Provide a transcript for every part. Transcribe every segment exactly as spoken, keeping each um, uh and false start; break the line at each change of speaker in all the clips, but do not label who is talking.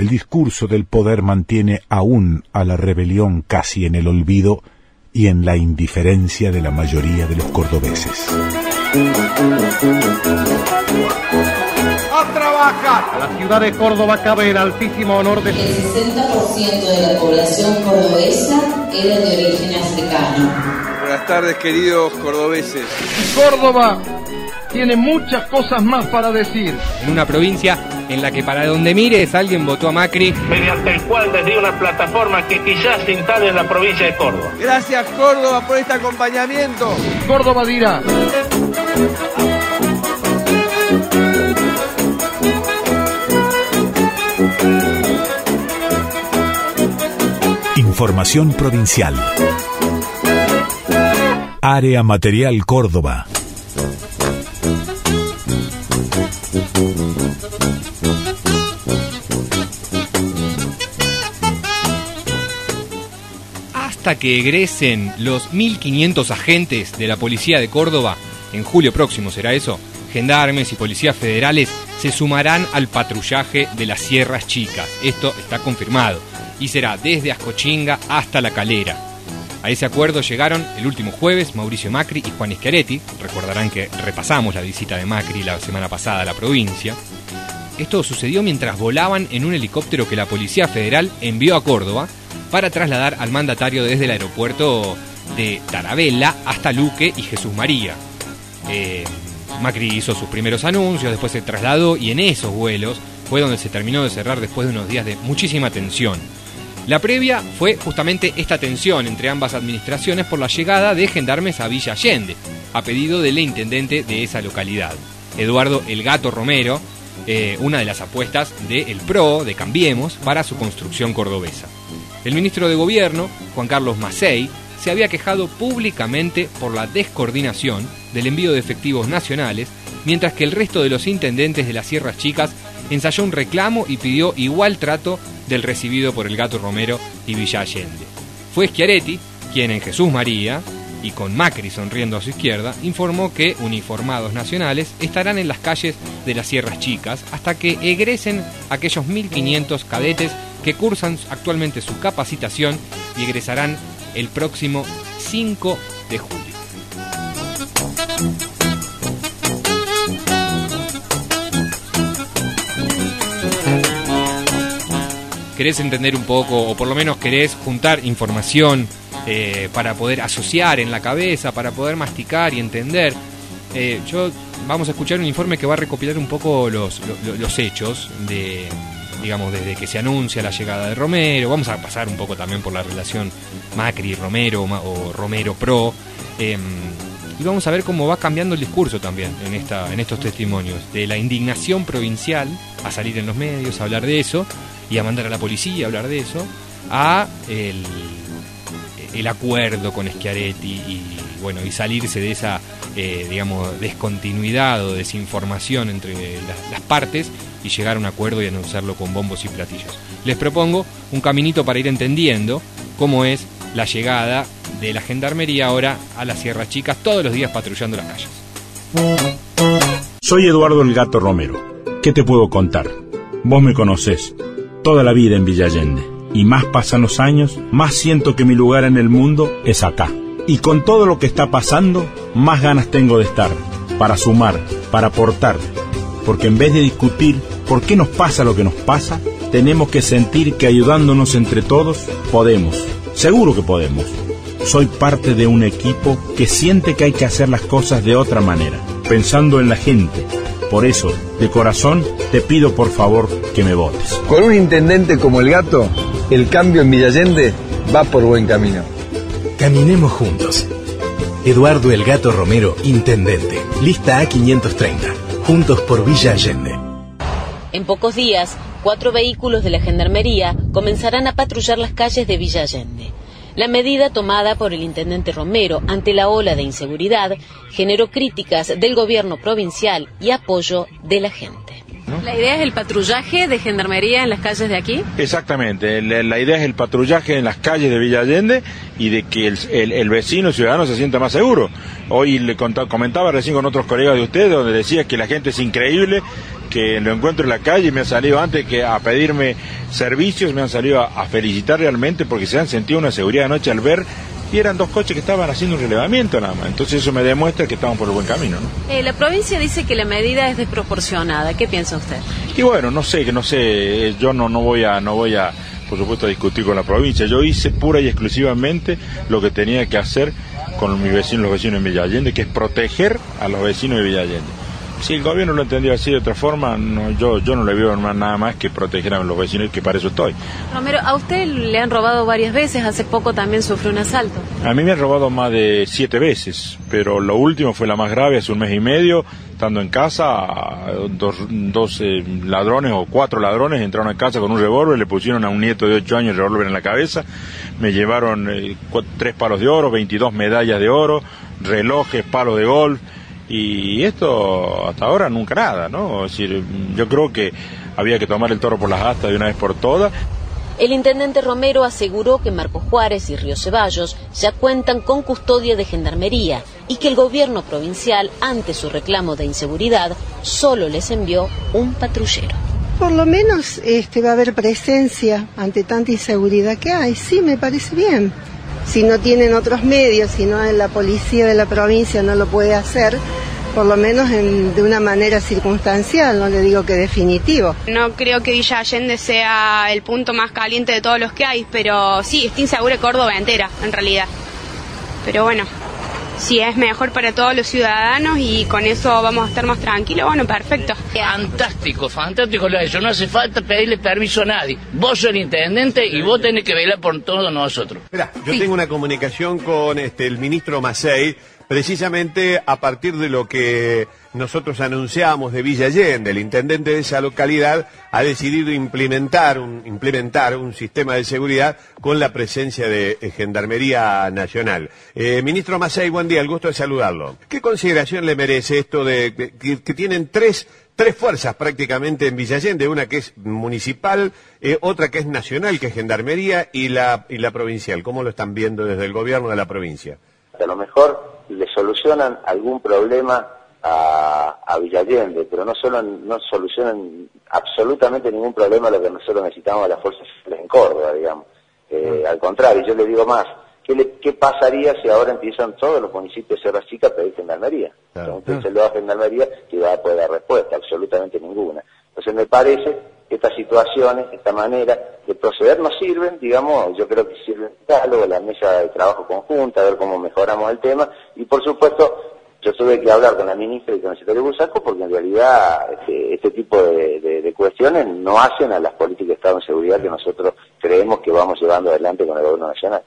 el discurso del poder mantiene aún a la rebelión casi en el olvido y en la indiferencia de la mayoría de los cordobeses.
¡A trabajar! A la ciudad de Córdoba cabe el altísimo honor de...
El sesenta por ciento de la población cordobesa era de origen africano.
Buenas tardes, queridos cordobeses.
Córdoba tiene muchas cosas más para decir.
En una provincia en la que para donde mires alguien votó a Macri,
mediante el cual desde una plataforma que quizás se instale en la provincia de Córdoba.
Gracias, Córdoba, por este acompañamiento.
Córdoba dirá.
Información provincial. Área Material Córdoba.
Hasta que egresen los mil quinientos agentes de la policía de Córdoba, en julio próximo será eso, gendarmes y policías federales se sumarán al patrullaje de las Sierras Chicas. Esto está confirmado y será desde Ascochinga hasta La Calera. A ese acuerdo llegaron el último jueves Mauricio Macri y Juan Schiaretti. Recordarán que repasamos la visita de Macri la semana pasada a la provincia. Esto sucedió mientras volaban en un helicóptero que la Policía Federal envió a Córdoba para trasladar al mandatario desde el aeropuerto de Tarabella hasta Luque y Jesús María. Eh, Macri hizo sus primeros anuncios, después se trasladó y en esos vuelos fue donde se terminó de cerrar después de unos días de muchísima tensión. La previa fue justamente esta tensión entre ambas administraciones por la llegada de gendarmes a Villa Allende, a pedido del intendente de esa localidad, Eduardo El Gato Romero, eh, una de las apuestas del P R O, de Cambiemos, para su construcción cordobesa. El ministro de Gobierno, Juan Carlos Macei, se había quejado públicamente por la descoordinación del envío de efectivos nacionales, mientras que el resto de los intendentes de las Sierras Chicas ensayó un reclamo y pidió igual trato del recibido por El Gato Romero y Villa Allende. Fue Schiaretti quien en Jesús María, y con Macri sonriendo a su izquierda, informó que uniformados nacionales estarán en las calles de las Sierras Chicas hasta que egresen aquellos mil quinientos cadetes que cursan actualmente su capacitación y egresarán el próximo cinco de julio. ¿Querés entender un poco, o por lo menos querés juntar información eh, para poder asociar en la cabeza, para poder masticar y entender? Eh, yo vamos a escuchar un informe que va a recopilar un poco los, los, los hechos de, digamos, desde que se anuncia la llegada de Romero. Vamos a pasar un poco también por la relación Macri-Romero o Romero-Pro. Eh, y vamos a ver cómo va cambiando el discurso también en, esta, en estos testimonios. De la indignación provincial a salir en los medios a hablar de eso, y a mandar a la policía a hablar de eso, a el, el acuerdo con Schiaretti y bueno, y salirse de esa eh, digamos descontinuidad o desinformación entre las, las partes y llegar a un acuerdo y anunciarlo con bombos y platillos. Les propongo un caminito para ir entendiendo cómo es la llegada de la Gendarmería ahora a las Sierras Chicas, todos los días patrullando las calles.
Soy Eduardo El Gato Romero. ¿Qué te puedo contar? Vos me conocés. Toda la vida en Villa Allende, y más pasan los años, más siento que mi lugar en el mundo es acá. Y con todo lo que está pasando, más ganas tengo de estar, para sumar, para aportar, porque en vez de discutir por qué nos pasa lo que nos pasa, tenemos que sentir que ayudándonos entre todos, podemos, seguro que podemos. Soy parte de un equipo que siente que hay que hacer las cosas de otra manera, pensando en la gente. Por eso, de corazón, te pido por favor que me votes.
Con un intendente como El Gato, el cambio en Villa Allende va por buen camino.
Caminemos juntos. Eduardo El Gato Romero, intendente. Lista A quinientos treinta. Juntos por Villa Allende.
En pocos días, cuatro vehículos de la Gendarmería comenzarán a patrullar las calles de Villa Allende. La medida tomada por el intendente Romero ante la ola de inseguridad generó críticas del gobierno provincial y apoyo de la gente.
¿La idea es el patrullaje de gendarmería en las calles de aquí?
Exactamente, la, la idea es el patrullaje en las calles de Villa Allende y de que el, el, el vecino el ciudadano se sienta más seguro. Hoy le contaba, comentaba recién con otros colegas de ustedes donde decía que la gente es increíble,
que lo encuentro en la calle, me han salido antes que a pedirme servicios, me han salido a, a felicitar realmente porque se han sentido una seguridad anoche al ver, y eran dos coches que estaban haciendo un relevamiento nada más. Entonces eso me demuestra que estamos por el buen camino, ¿no?
Eh, la provincia dice que la medida es desproporcionada. ¿Qué piensa usted?
Y bueno, no sé, que no sé, yo no, no voy a, no voy a, por supuesto, a discutir con la provincia. Yo hice pura y exclusivamente lo que tenía que hacer con mis vecinos, los vecinos de Villa Allende, que es proteger a los vecinos de Villa Allende. Si el gobierno lo entendió así de otra forma, no, yo, yo no le veo nada más que proteger a los vecinos, que para eso estoy.
Romero, a usted le han robado varias veces, hace poco también sufrió un asalto.
A mí me han robado más de siete veces, pero lo último fue la más grave, hace un mes y medio, estando en casa, dos, dos eh, ladrones o cuatro ladrones entraron a casa con un revólver, le pusieron a un nieto de ocho años el revólver en la cabeza, me llevaron eh, cuatro, tres palos de oro, veintidós medallas de oro, relojes, palos de golf. Y esto hasta ahora nunca nada, ¿no? Es decir, yo creo que había que tomar el toro por las astas de una vez por todas.
El intendente Romero aseguró que Marcos Juárez y Río Ceballos ya cuentan con custodia de gendarmería y que el gobierno provincial, ante su reclamo de inseguridad, solo les envió un patrullero.
Por lo menos este, va a haber presencia ante tanta inseguridad que hay. Sí, me parece bien. Si no tienen otros medios, si no la policía de la provincia no lo puede hacer, por lo menos en, de una manera circunstancial, no le digo que definitivo.
No creo que Villa Allende sea el punto más caliente de todos los que hay, pero sí, está insegura Córdoba entera, en realidad. Pero bueno, si es mejor para todos los ciudadanos y con eso vamos a estar más tranquilos, bueno, perfecto.
Fantástico, fantástico lo de eso, no hace falta pedirle permiso a nadie. Vos sos el intendente y vos tenés que velar por todos nosotros.
Mirá, yo sí. tengo una comunicación con este, el ministro Macei, precisamente a partir de lo que nosotros anunciamos de Villa Allende. El intendente de esa localidad ha decidido implementar un, implementar un sistema de seguridad con la presencia de eh, Gendarmería Nacional. Eh, ministro Macei, buen día, el gusto de saludarlo. ¿Qué consideración le merece esto de, de que, que tienen tres, tres fuerzas prácticamente en Villa Allende? Una que es municipal, eh, otra que es nacional, que es Gendarmería, y la, y la provincial. ¿Cómo lo están viendo desde el gobierno de la provincia?
A lo mejor le solucionan algún problema a, a Villa Allende, pero no solo no solucionan absolutamente ningún problema lo que nosotros necesitamos a las fuerzas en Córdoba, digamos. Eh, al contrario, yo le digo más, ¿qué, le, ¿qué pasaría si ahora empiezan todos los municipios de Sierra Chica a pedir gendarmería? Claro. Entonces lo da gendarmería y va a poder dar respuesta, absolutamente ninguna. Entonces me parece que estas situaciones, esta manera de proceder nos sirven, digamos, yo creo que sirven el diálogo, la mesa de trabajo conjunta, a ver cómo mejoramos el tema, y por supuesto yo tuve que hablar con la ministra y con el secretario Bursaco porque en realidad este, este tipo de, de, de cuestiones no hacen a las políticas de Estado de seguridad que nosotros creemos que vamos llevando adelante con el gobierno nacional.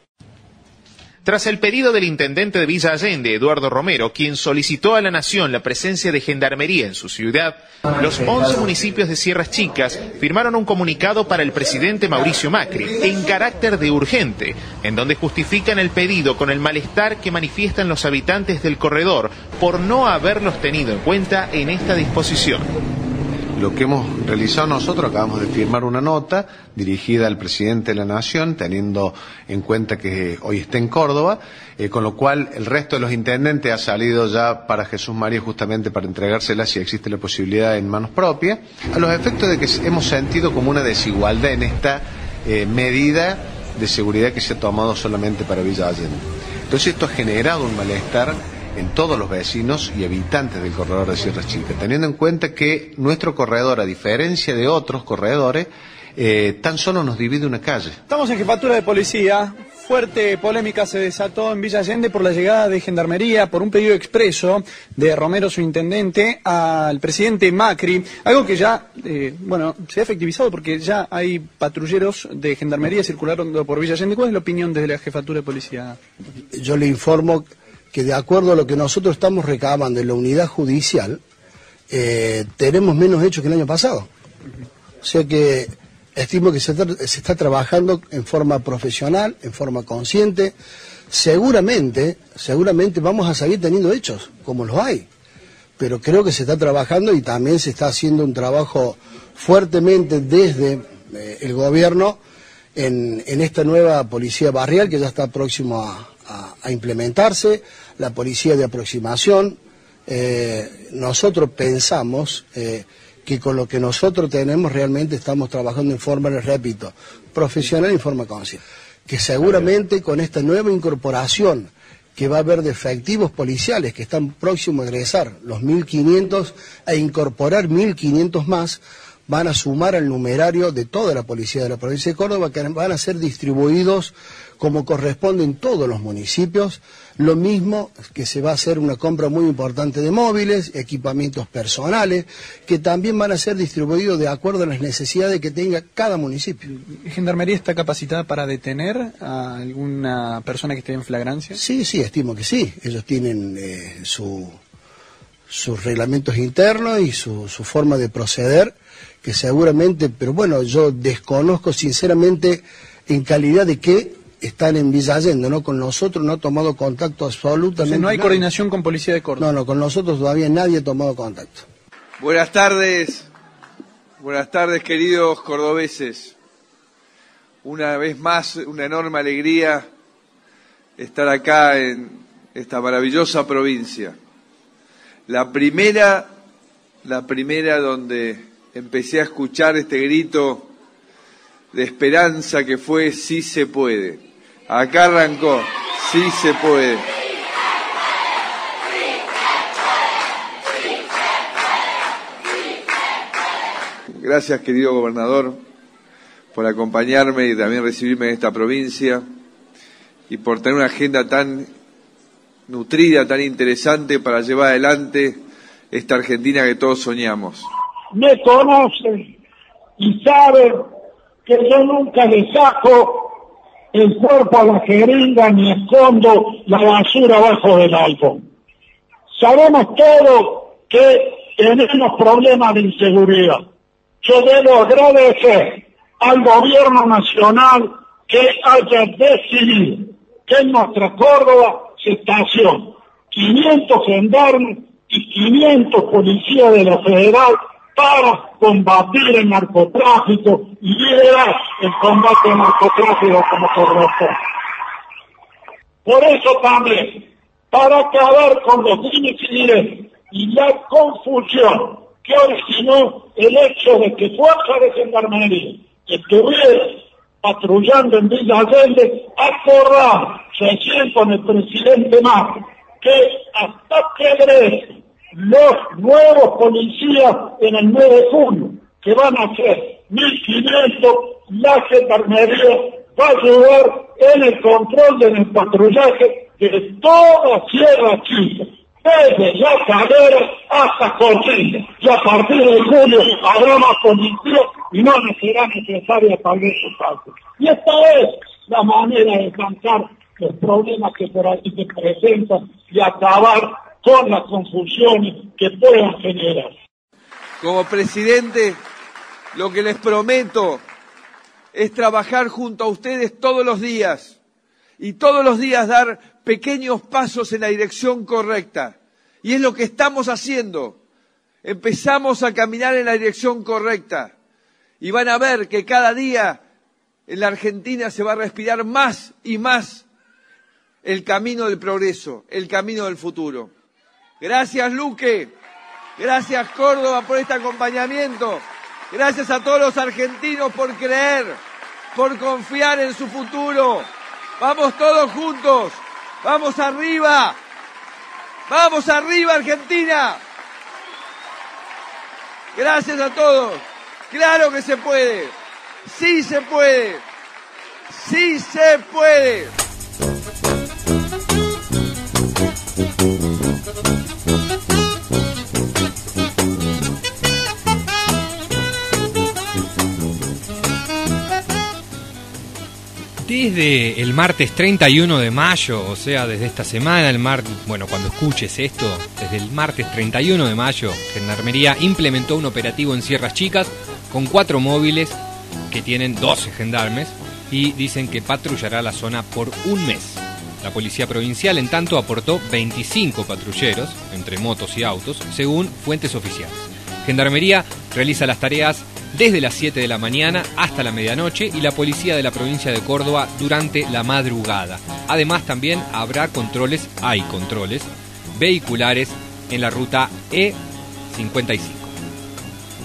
Tras el pedido del intendente de Villa Allende, Eduardo Romero, quien solicitó a la Nación la presencia de gendarmería en su ciudad, los once municipios de Sierras Chicas firmaron un comunicado para el presidente Mauricio Macri, en carácter de urgente, en donde justifican el pedido con el malestar que manifiestan los habitantes del corredor por no haberlos tenido en cuenta en esta disposición.
Lo que hemos realizado nosotros, acabamos de firmar una nota dirigida al presidente de la Nación, teniendo en cuenta que hoy está en Córdoba, eh, con lo cual el resto de los intendentes ha salido ya para Jesús María justamente para entregársela si existe la posibilidad en manos propias, a los efectos de que hemos sentido como una desigualdad en esta eh, medida de seguridad que se ha tomado solamente para Villa Allende. Entonces esto ha generado un malestar en todos los vecinos y habitantes del corredor de Sierra Chica, teniendo en cuenta que nuestro corredor, a diferencia de otros corredores, eh, tan solo nos divide una calle.
Estamos en Jefatura de Policía. Fuerte polémica se desató en Villa Allende por la llegada de Gendarmería, por un pedido expreso de Romero, su intendente, al presidente Macri, algo que ya, eh, bueno, se ha efectivizado porque ya hay patrulleros de Gendarmería circulando por Villa Allende. ¿Cuál es la opinión desde la Jefatura de Policía?
Yo le informo que de acuerdo a lo que nosotros estamos recabando en la unidad judicial, eh, tenemos menos hechos que el año pasado. O sea que estimo que se está, se está trabajando en forma profesional, en forma consciente. Seguramente, seguramente vamos a seguir teniendo hechos, como los hay. Pero creo que se está trabajando y también se está haciendo un trabajo fuertemente desde eh, el gobierno en, en esta nueva policía barrial que ya está próximo a, a, a implementarse, la policía de aproximación. Eh, nosotros pensamos eh, que con lo que nosotros tenemos realmente estamos trabajando en forma, les repito, profesional y en forma consciente. Que seguramente con esta nueva incorporación que va a haber de efectivos policiales que están próximos a egresar, los mil quinientos, e incorporar mil quinientos más, van a sumar al numerario de toda la policía de la provincia de Córdoba, que van a ser distribuidos como corresponde en todos los municipios. Lo mismo que se va a hacer una compra muy importante de móviles, equipamientos personales, que también van a ser distribuidos de acuerdo a las necesidades que tenga cada municipio.
¿Gendarmería está capacitada para detener a alguna persona que esté en flagrancia?
Sí, sí, estimo que sí. Ellos tienen eh, su, sus reglamentos internos y su, su forma de proceder, que seguramente, pero bueno, yo desconozco sinceramente en calidad de qué están en Villa Allende, ¿no? Con nosotros no ha tomado contacto absolutamente. O sea,
no hay
nadie.
Coordinación con Policía de Córdoba.
No, no, con nosotros todavía nadie ha tomado contacto.
Buenas tardes, buenas tardes queridos cordobeses. Una vez más, una enorme alegría estar acá en esta maravillosa provincia. La primera, la primera donde empecé a escuchar este grito de esperanza que fue sí se puede. Acá arrancó, sí se puede. Gracias, querido gobernador, por acompañarme y también recibirme en esta provincia y por tener una agenda tan nutrida, tan interesante para llevar adelante esta Argentina que todos soñamos.
Me conocen y saben que yo nunca le saco el cuerpo a la jeringa ni escondo la basura abajo del algodón. Sabemos todos que tenemos problemas de inseguridad. Yo debo agradecer al gobierno nacional que haya decidido que en nuestra Córdoba se estacionen quinientos gendarmes y quinientos policías de la Federal para combatir el narcotráfico y liderar el combate al narcotráfico como corresponde. Por eso también, para acabar con los límites y la confusión que originó el hecho de que fuerzas de gendarmería estuvieran patrullando en Villa Allende, acordamos recién con el presidente Macri que hasta que egresen los nuevos policías en el nueve de junio, que van a ser mil quinientos, la gendarmería va a ayudar en el control del patrullaje de toda Sierra Chica, desde La Calera hasta Cochinilla. Y a partir de julio habrá más policía y no será necesaria tal vez su parte. Y esta es la manera de zanjar los problemas que por aquí se presentan y acabar con las confusiones que puedan generar.
Como presidente, lo que les prometo es trabajar junto a ustedes todos los días y todos los días dar pequeños pasos en la dirección correcta. Y es lo que estamos haciendo. Empezamos a caminar en la dirección correcta y van a ver que cada día en la Argentina se va a respirar más y más el camino del progreso, el camino del futuro. Gracias, Luque. Gracias, Córdoba, por este acompañamiento. Gracias a todos los argentinos por creer, por confiar en su futuro. Vamos todos juntos. Vamos arriba. Vamos arriba, Argentina. Gracias a todos. Claro que se puede. Sí se puede. Sí se puede.
Desde el martes treinta y uno de mayo, o sea, desde esta semana, el mar... bueno, cuando escuches esto, desde el martes treinta y uno de mayo, Gendarmería implementó un operativo en Sierras Chicas con cuatro móviles que tienen doce gendarmes y dicen que patrullará la zona por un mes. La Policía Provincial, en tanto, aportó veinticinco patrulleros, entre motos y autos, según fuentes oficiales. Gendarmería realiza las tareas desde las siete de la mañana hasta la medianoche y la Policía de la Provincia de Córdoba durante la madrugada. Además, también habrá controles, hay controles, vehiculares en la ruta E cincuenta y cinco.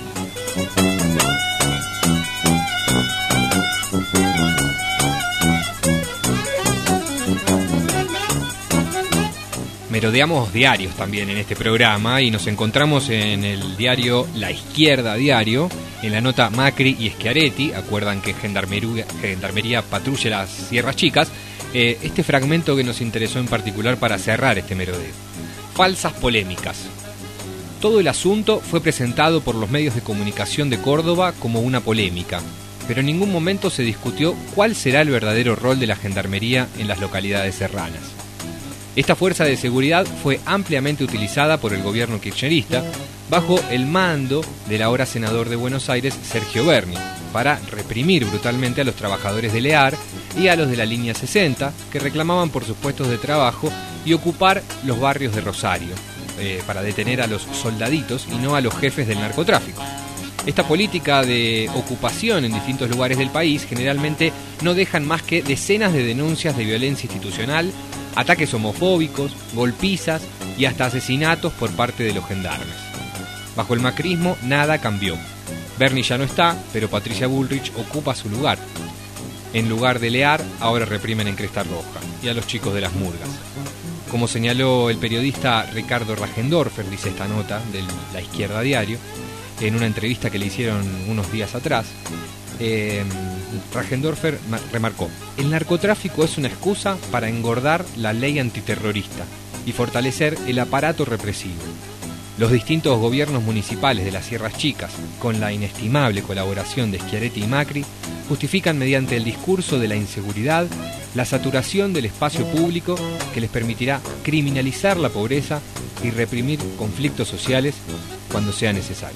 Merodeamos diarios también en este programa y nos encontramos en el diario La Izquierda Diario, en la nota Macri y Schiaretti, acuerdan que Gendarmería, Gendarmería patrulla las Sierras Chicas, eh, este fragmento que nos interesó en particular para cerrar este merodeo. Falsas polémicas. Todo el asunto fue presentado por los medios de comunicación de Córdoba como una polémica, pero en ningún momento se discutió cuál será el verdadero rol de la Gendarmería en las localidades serranas. Esta fuerza de seguridad fue ampliamente utilizada por el gobierno kirchnerista bajo el mando del ahora senador de Buenos Aires, Sergio Berni, para reprimir brutalmente a los trabajadores de Lear y a los de la línea sesenta, que reclamaban por sus puestos de trabajo, y ocupar los barrios de Rosario, eh, para detener a los soldaditos y no a los jefes del narcotráfico. Esta política de ocupación en distintos lugares del país generalmente no dejan más que decenas de denuncias de violencia institucional, ataques homofóbicos, golpizas y hasta asesinatos por parte de los gendarmes. Bajo el macrismo nada cambió. Berni ya no está, pero Patricia Bullrich ocupa su lugar. En lugar de Lear, ahora reprimen en Cresta Roja y a los chicos de las murgas. Como señaló el periodista Ricardo Rajendorfer, dice esta nota de La Izquierda Diario, en una entrevista que le hicieron unos días atrás, eh, Rajendorfer remarcó: el narcotráfico es una excusa para engordar la ley antiterrorista y fortalecer el aparato represivo. Los distintos gobiernos municipales de las Sierras Chicas, con la inestimable colaboración de Schiaretti y Macri, justifican mediante el discurso de la inseguridad la saturación del espacio público que les permitirá criminalizar la pobreza y reprimir conflictos sociales cuando sea necesario.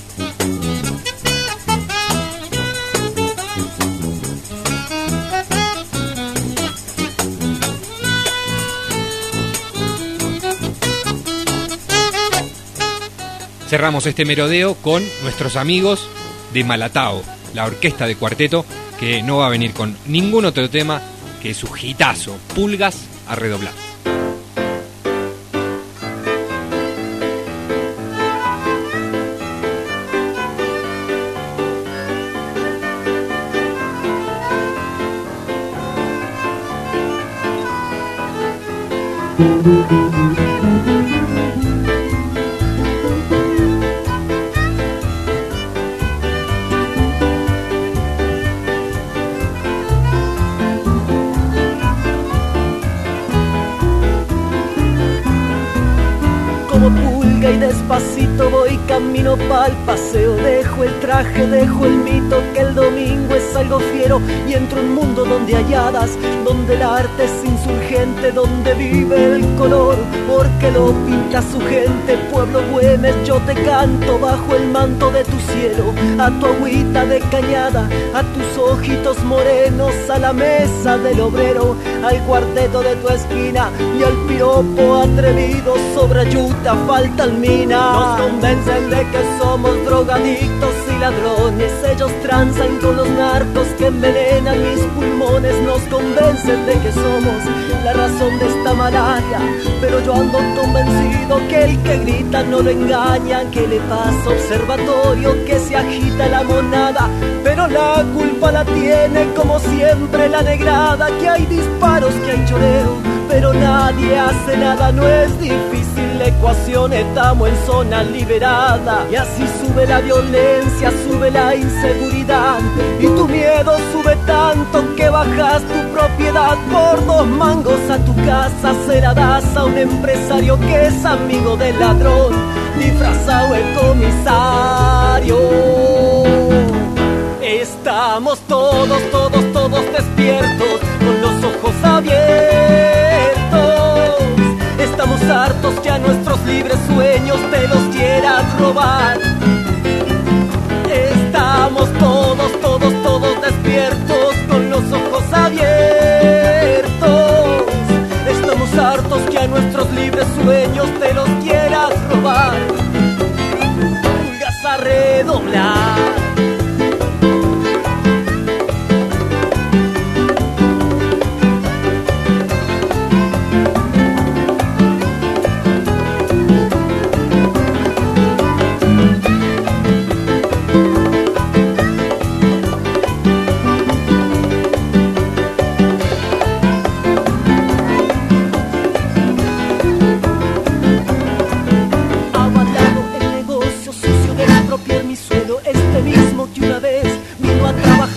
Cerramos este merodeo con nuestros amigos de Malatao, la orquesta de cuarteto, que no va a venir con ningún otro tema que su hitazo, Pulgas a redoblar.
Despacito voy camino pa'l paseo, dejo el traje, dejo el mito que el domingo es algo fiero y entro en un mundo donde hay hadas, donde el arte es insurgente, donde vive el color, porque lo pinta su gente. Pueblo Güemes, yo te canto bajo el manto de tu cielo, a tu agüita de cañada, a tus ojitos morenos, a la mesa del obrero, al cuarteto de tu esquina y al piropo atrevido sobre yuta falta el mina. Nos convencen de que somos drogadictos y ladrones, ellos transan con los narcos que envenenan mis pulmones. Nos convencen de que somos la razón de esta malaria, pero yo ando convencido que el que grita no lo engaña, que le pasa observatorio, que se agita la monada, pero la culpa la tiene como siempre la negrada, que hay disparos, que hay choreo, pero nadie hace nada, no es difícil la ecuación, estamos en zona liberada, y así sube la violencia, sube la inseguridad, y tu miedo sube tanto que bajas tu propiedad, por dos mangos a tu casa se la das a un empresario que es amigo del ladrón, disfrazado el comisario. Estamos todos, todos, todos despiertos, con los ojos abiertos. Estamos hartos que a nuestros libres sueños te los quieras robar. Estamos todos, todos, todos despiertos, con los ojos abiertos. Estamos hartos que a nuestros libres sueños te los quieras robar. Pulgas a redoblar.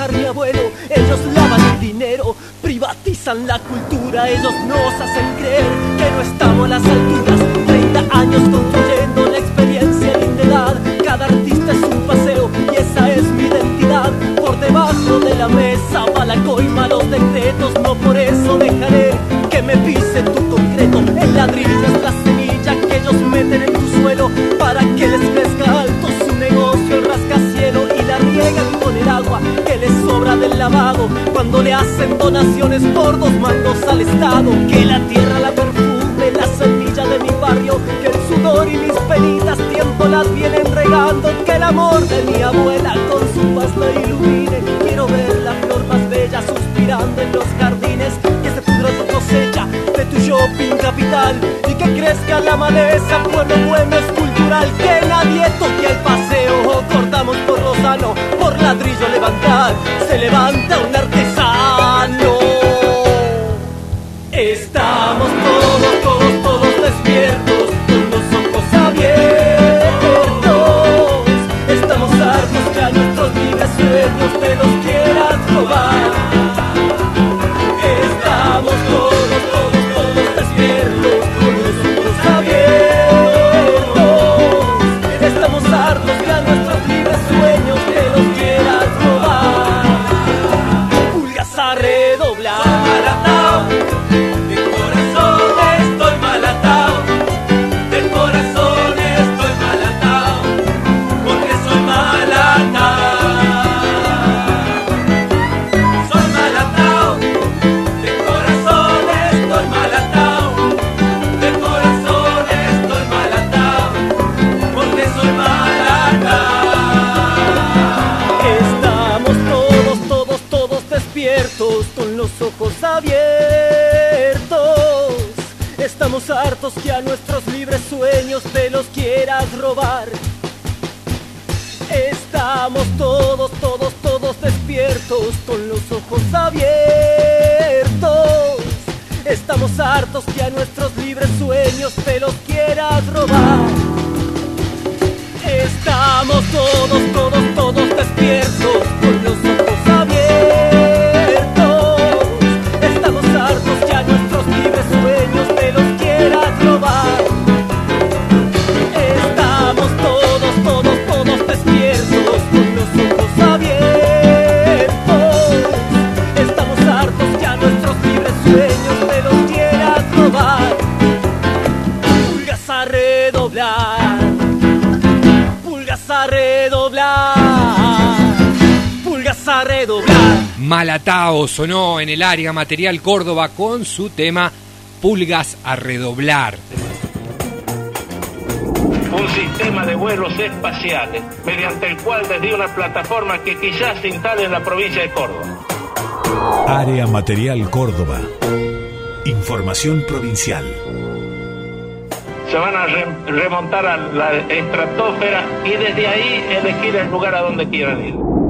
trabajar mi abuelo. Ellos lavan el dinero, privatizan la cultura. Ellos nos hacen creer que no estamos a las alturas. Treinta años construyendo la experiencia y la indedad. Cada artista es un paseo y esa es mi identidad. Por debajo de la mesa va la coima, los decretos. No por eso dejaré que me pise tu concreto. El ladrillo es la semilla que ellos meten en tu suelo para que les crezca alto su negocio, el rascacielos, y la riegan con el agua que les sobra del lavado cuando le hacen donaciones por dos mangos al Estado. Que la tierra la perfume, la semilla de mi barrio, que el sudor y mis penitas tiempo las vienen regando. Que el amor de mi abuela con su paz la ilumine. Quiero ver la flor más bella suspirando en los jardines. Que se pudra tu cosecha de tu shopping capital y que crezca la maleza, pueblo bueno es cultural. Que nadie toque el paseo, cortamos por lo sano, por ladrillo levantar, se levanta un artesano. Estamos todos, todos, todos despiertos, con los ojos abiertos. Estamos hartos que a nuestros libres sueños te los quieras robar. Estamos todos, todos, todos despiertos, con los ojos abiertos. Estamos hartos que a nuestros libres sueños te los quieras robar. Pulgas a redoblar. Malatao, de corazón estoy malatao, de corazón estoy malatao, porque soy malatao. Soy malatao, de corazón estoy malatao, de corazón estoy malatao, porque soy malatao. Estamos todos, todos, todos despiertos, con los ojos abiertos. Estamos hartos que a nuestros libres sueños te los quieras robar. Estamos todos, todos, todos despiertos, con los ojos abiertos. Estamos hartos que a nuestros libres sueños te los quieras robar. Estamos todos, todos, todos despiertos, con los ojos abiertos. Estamos hartos que a nuestros libres sueños te los quieras robar. Estamos todos, todos, todos despiertos, con los ojos abiertos. Estamos hartos que a nuestros libres sueños te los quieras robar. Pulgas a redoblar, pulgas a redoblar, pulgas a redoblar.
Malatao sonó en el área material Córdoba con su tema Pulgas a redoblar.
Un sistema de vuelos espaciales mediante el cual desde una plataforma que quizás se instale en la provincia de Córdoba.
Área Material Córdoba. Información provincial.
Se van a re remontar a la estratosfera y desde ahí elegir el lugar a donde quieran ir.